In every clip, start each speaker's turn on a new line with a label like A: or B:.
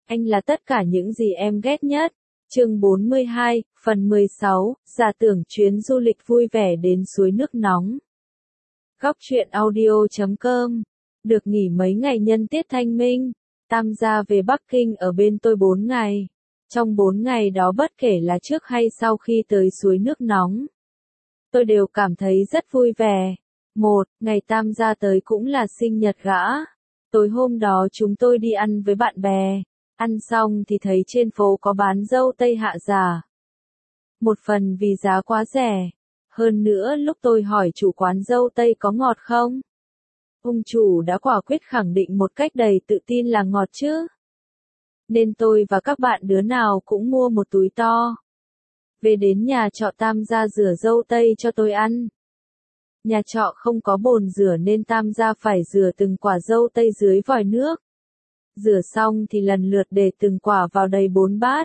A: Anh là tất cả những gì em ghét nhất. Chương 42, phần 16, giả tưởng chuyến du lịch vui vẻ đến suối nước nóng. Góc truyện audio.com. Được nghỉ mấy ngày nhân tiết Thanh Minh, Tam gia về Bắc Kinh ở bên tôi 4 ngày. Trong 4 ngày đó bất kể là trước hay sau khi tới suối nước nóng, tôi đều cảm thấy rất vui vẻ. Ngày Tam gia tới cũng là sinh nhật gã. Tối hôm đó chúng tôi đi ăn với bạn bè. Ăn xong thì thấy trên phố có bán dâu tây hạ giá. Một phần vì giá quá rẻ. Hơn nữa lúc tôi hỏi chủ quán dâu tây có ngọt không, ông chủ đã quả quyết khẳng định một cách đầy tự tin là ngọt chứ. Nên tôi và các bạn đứa nào cũng mua một túi to. Về đến nhà trọ Tam gia rửa dâu tây cho tôi ăn. Nhà trọ không có bồn rửa nên Tam gia phải rửa từng quả dâu tây dưới vòi nước. Rửa xong thì lần lượt để từng quả vào đầy 4 bát.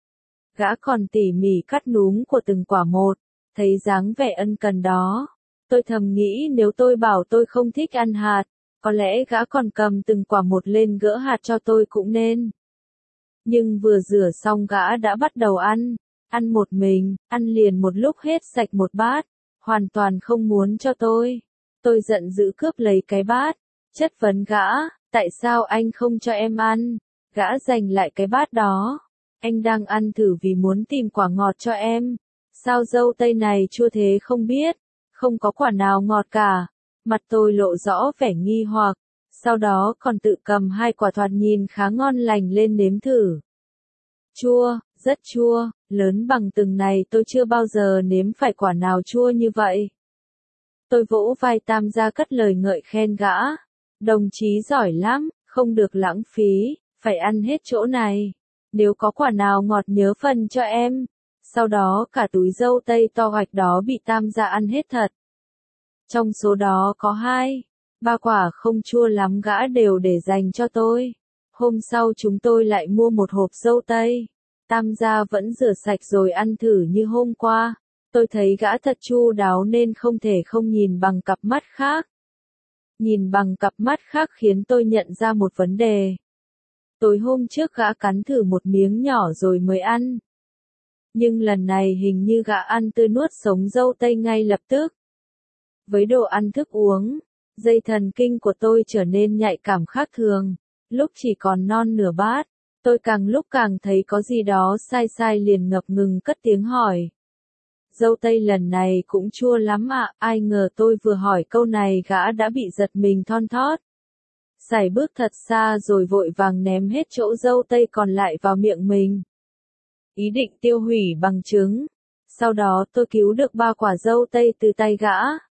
A: Gã còn tỉ mỉ cắt núm của từng quả một, thấy dáng vẻ ân cần đó. Tôi thầm nghĩ nếu tôi bảo tôi không thích ăn hạt, có lẽ gã còn cầm từng quả một lên gỡ hạt cho tôi cũng nên. Nhưng vừa rửa xong gã đã bắt đầu ăn một mình, ăn liền một lúc hết sạch một bát, hoàn toàn không muốn cho tôi. Tôi giận dữ cướp lấy cái bát, chất vấn gã, tại sao anh không cho em ăn? Gã giành lại cái bát đó. Anh đang ăn thử vì muốn tìm quả ngọt cho em. Sao dâu tây này chua thế không biết? Không có quả nào ngọt cả. Mặt tôi lộ rõ vẻ nghi hoặc. Sau đó còn tự cầm 2 quả thoạt nhìn khá ngon lành lên nếm thử. Chua, rất chua, lớn bằng từng này tôi chưa bao giờ nếm phải quả nào chua như vậy. Tôi vỗ vai Tam gia cất lời ngợi khen gã. Đồng chí giỏi lắm, không được lãng phí, phải ăn hết chỗ này. Nếu có quả nào ngọt nhớ phần cho em. Sau đó cả túi dâu tây to hoạch đó bị Tam gia ăn hết thật. Trong số đó có 2-3 quả không chua lắm gã đều để dành cho tôi. Hôm sau chúng tôi lại mua một hộp dâu tây. Tam gia vẫn rửa sạch rồi ăn thử như hôm qua. Tôi thấy gã thật chu đáo nên không thể không nhìn bằng cặp mắt khác. Nhìn bằng cặp mắt khác khiến tôi nhận ra một vấn đề. Tối hôm trước gã cắn thử một miếng nhỏ rồi mới ăn. Nhưng lần này hình như gã ăn tươi nuốt sống dâu tây ngay lập tức. Với đồ ăn thức uống, dây thần kinh của tôi trở nên nhạy cảm khác thường. Lúc chỉ còn non nửa bát, tôi càng lúc càng thấy có gì đó sai sai liền ngập ngừng cất tiếng hỏi. Dâu tây lần này cũng chua lắm ạ. Ai ngờ tôi vừa hỏi câu này gã đã bị giật mình thon thót. Sải bước thật xa rồi vội vàng ném hết chỗ dâu tây còn lại vào miệng mình. Ý định tiêu hủy bằng chứng. Sau đó tôi cứu được 3 quả dâu tây từ tay gã.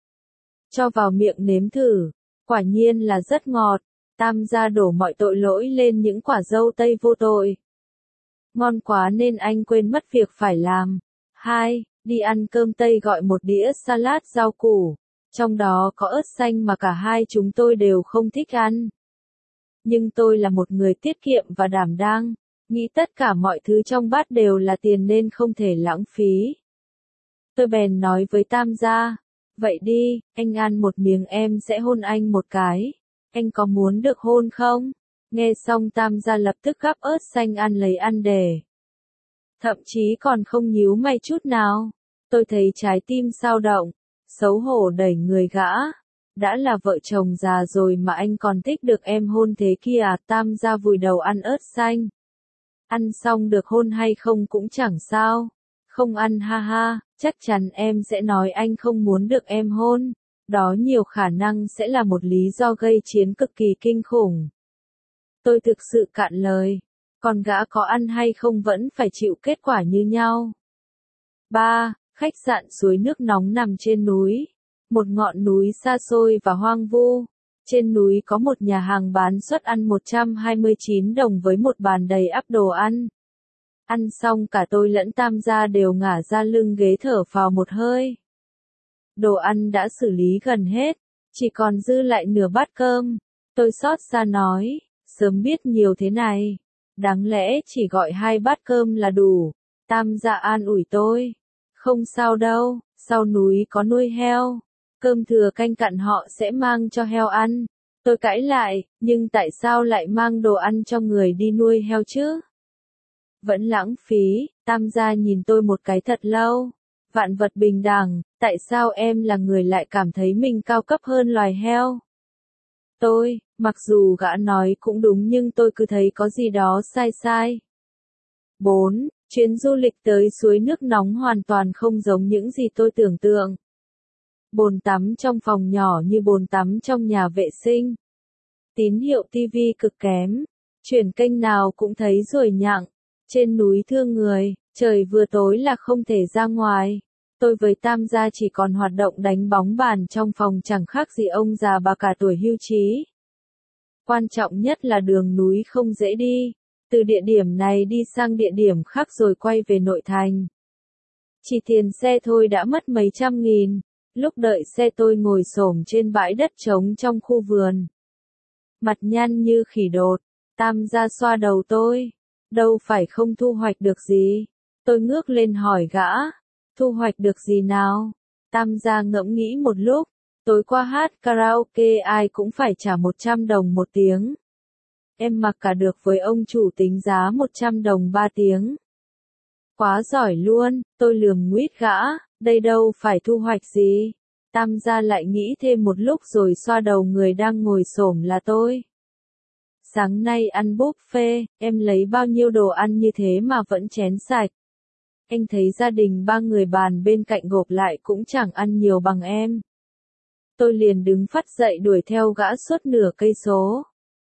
A: Cho vào miệng nếm thử. Quả nhiên là rất ngọt. Tam gia đổ mọi tội lỗi lên những quả dâu tây vô tội. Ngon quá nên anh quên mất việc phải làm. 2. Đi ăn cơm Tây gọi một đĩa salad rau củ. Trong đó có ớt xanh mà cả hai chúng tôi đều không thích ăn. Nhưng tôi là một người tiết kiệm và đảm đang. Nghĩ tất cả mọi thứ trong bát đều là tiền nên không thể lãng phí. Tôi bèn nói với Tam gia. Vậy đi, anh ăn một miếng em sẽ hôn anh một cái. Anh có muốn được hôn không? Nghe xong Tam gia lập tức gắp ớt xanh ăn lấy ăn để. Thậm chí còn không nhíu mày chút nào. Tôi thấy trái tim xao động, xấu hổ đẩy người gã. Đã là vợ chồng già rồi mà anh còn thích được em hôn thế kia à? Tam gia vùi đầu ăn ớt xanh. Ăn xong được hôn hay không cũng chẳng sao. Không ăn ha ha, chắc chắn em sẽ nói anh không muốn được em hôn. Đó nhiều khả năng sẽ là một lý do gây chiến cực kỳ kinh khủng. Tôi thực sự cạn lời. Còn gã có ăn hay không vẫn phải chịu kết quả như nhau. 3. Khách sạn suối nước nóng nằm trên núi. Một ngọn núi xa xôi và hoang vu. Trên núi có một nhà hàng bán suất ăn 129 đồng với một bàn đầy ắp đồ ăn. Ăn xong cả tôi lẫn Tam gia đều ngả ra lưng ghế thở phào một hơi. Đồ ăn đã xử lý gần hết, chỉ còn dư lại nửa bát cơm. Tôi xót xa nói, sớm biết nhiều thế này, đáng lẽ chỉ gọi 2 bát cơm là đủ. Tam gia an ủi tôi, không sao đâu, sau núi có nuôi heo, cơm thừa canh cặn họ sẽ mang cho heo ăn. Tôi cãi lại, nhưng tại sao lại mang đồ ăn cho người đi nuôi heo chứ? Vẫn lãng phí. Tam gia nhìn tôi một cái thật lâu. Vạn vật bình đẳng, tại sao em là người lại cảm thấy mình cao cấp hơn loài heo? Mặc dù gã nói cũng đúng nhưng tôi cứ thấy có gì đó sai sai. 4. Chuyến du lịch tới suối nước nóng hoàn toàn không giống những gì tôi tưởng tượng. Bồn tắm trong phòng nhỏ như bồn tắm trong nhà vệ sinh. Tín hiệu TV cực kém. Chuyển kênh nào cũng thấy ruồi nhặng. Trên núi thương người, trời vừa tối là không thể ra ngoài. Tôi với Tam gia chỉ còn hoạt động đánh bóng bàn trong phòng chẳng khác gì ông già bà cả tuổi hưu trí. Quan trọng nhất là đường núi không dễ đi. Từ địa điểm này đi sang địa điểm khác rồi quay về nội thành. Chỉ tiền xe thôi đã mất mấy trăm nghìn. Lúc đợi xe tôi ngồi xổm trên bãi đất trống trong khu vườn. Mặt nhăn như khỉ đột. Tam gia xoa đầu tôi. Đâu phải không thu hoạch được gì. Tôi ngước lên hỏi gã. Thu hoạch được gì nào? Tam gia ngẫm nghĩ một lúc. Tối qua hát karaoke ai cũng phải trả 100 đồng một tiếng. Em mặc cả được với ông chủ tính giá 100 đồng 3 tiếng. Quá giỏi luôn, tôi lườm nguýt gã, đây đâu phải thu hoạch gì. Tam gia lại nghĩ thêm một lúc rồi xoa đầu người đang ngồi xổm là tôi. Sáng nay ăn buffet, em lấy bao nhiêu đồ ăn như thế mà vẫn chén sạch. Anh thấy gia đình 3 người bàn bên cạnh gộp lại cũng chẳng ăn nhiều bằng em. Tôi liền đứng phắt dậy đuổi theo gã suốt nửa cây số.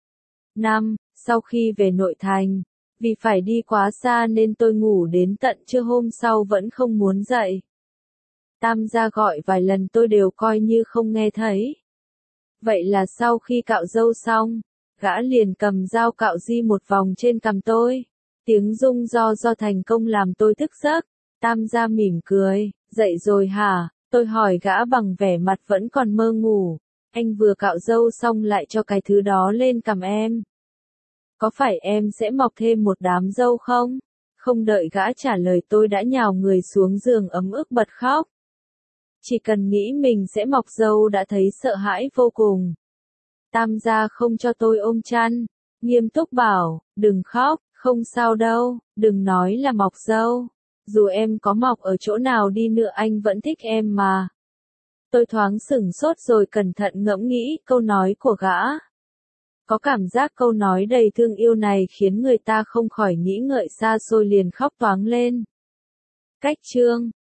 A: 5. Sau khi về nội thành, vì phải đi quá xa nên tôi ngủ đến tận trưa hôm sau vẫn không muốn dậy. Tam gia gọi vài lần tôi đều coi như không nghe thấy. Vậy là sau khi cạo râu xong, gã liền cầm dao cạo ri một vòng trên cằm tôi. Tiếng rung do thành công làm tôi thức giấc. Tam gia mỉm cười, dậy rồi hả? Tôi hỏi gã bằng vẻ mặt vẫn còn mơ ngủ. Anh vừa cạo râu xong lại cho cái thứ đó lên cằm em. Có phải em sẽ mọc thêm một đám râu không? Không đợi gã trả lời tôi đã nhào người xuống giường ấm ức bật khóc. Chỉ cần nghĩ mình sẽ mọc râu đã thấy sợ hãi vô cùng. Tam gia không cho tôi ôm chăn, nghiêm túc bảo, đừng khóc, không sao đâu, đừng nói là mọc râu. Dù em có mọc ở chỗ nào đi nữa anh vẫn thích em mà. Tôi thoáng sửng sốt rồi cẩn thận ngẫm nghĩ câu nói của gã. Có cảm giác câu nói đầy thương yêu này khiến người ta không khỏi nghĩ ngợi xa xôi liền khóc toáng lên. Cách chương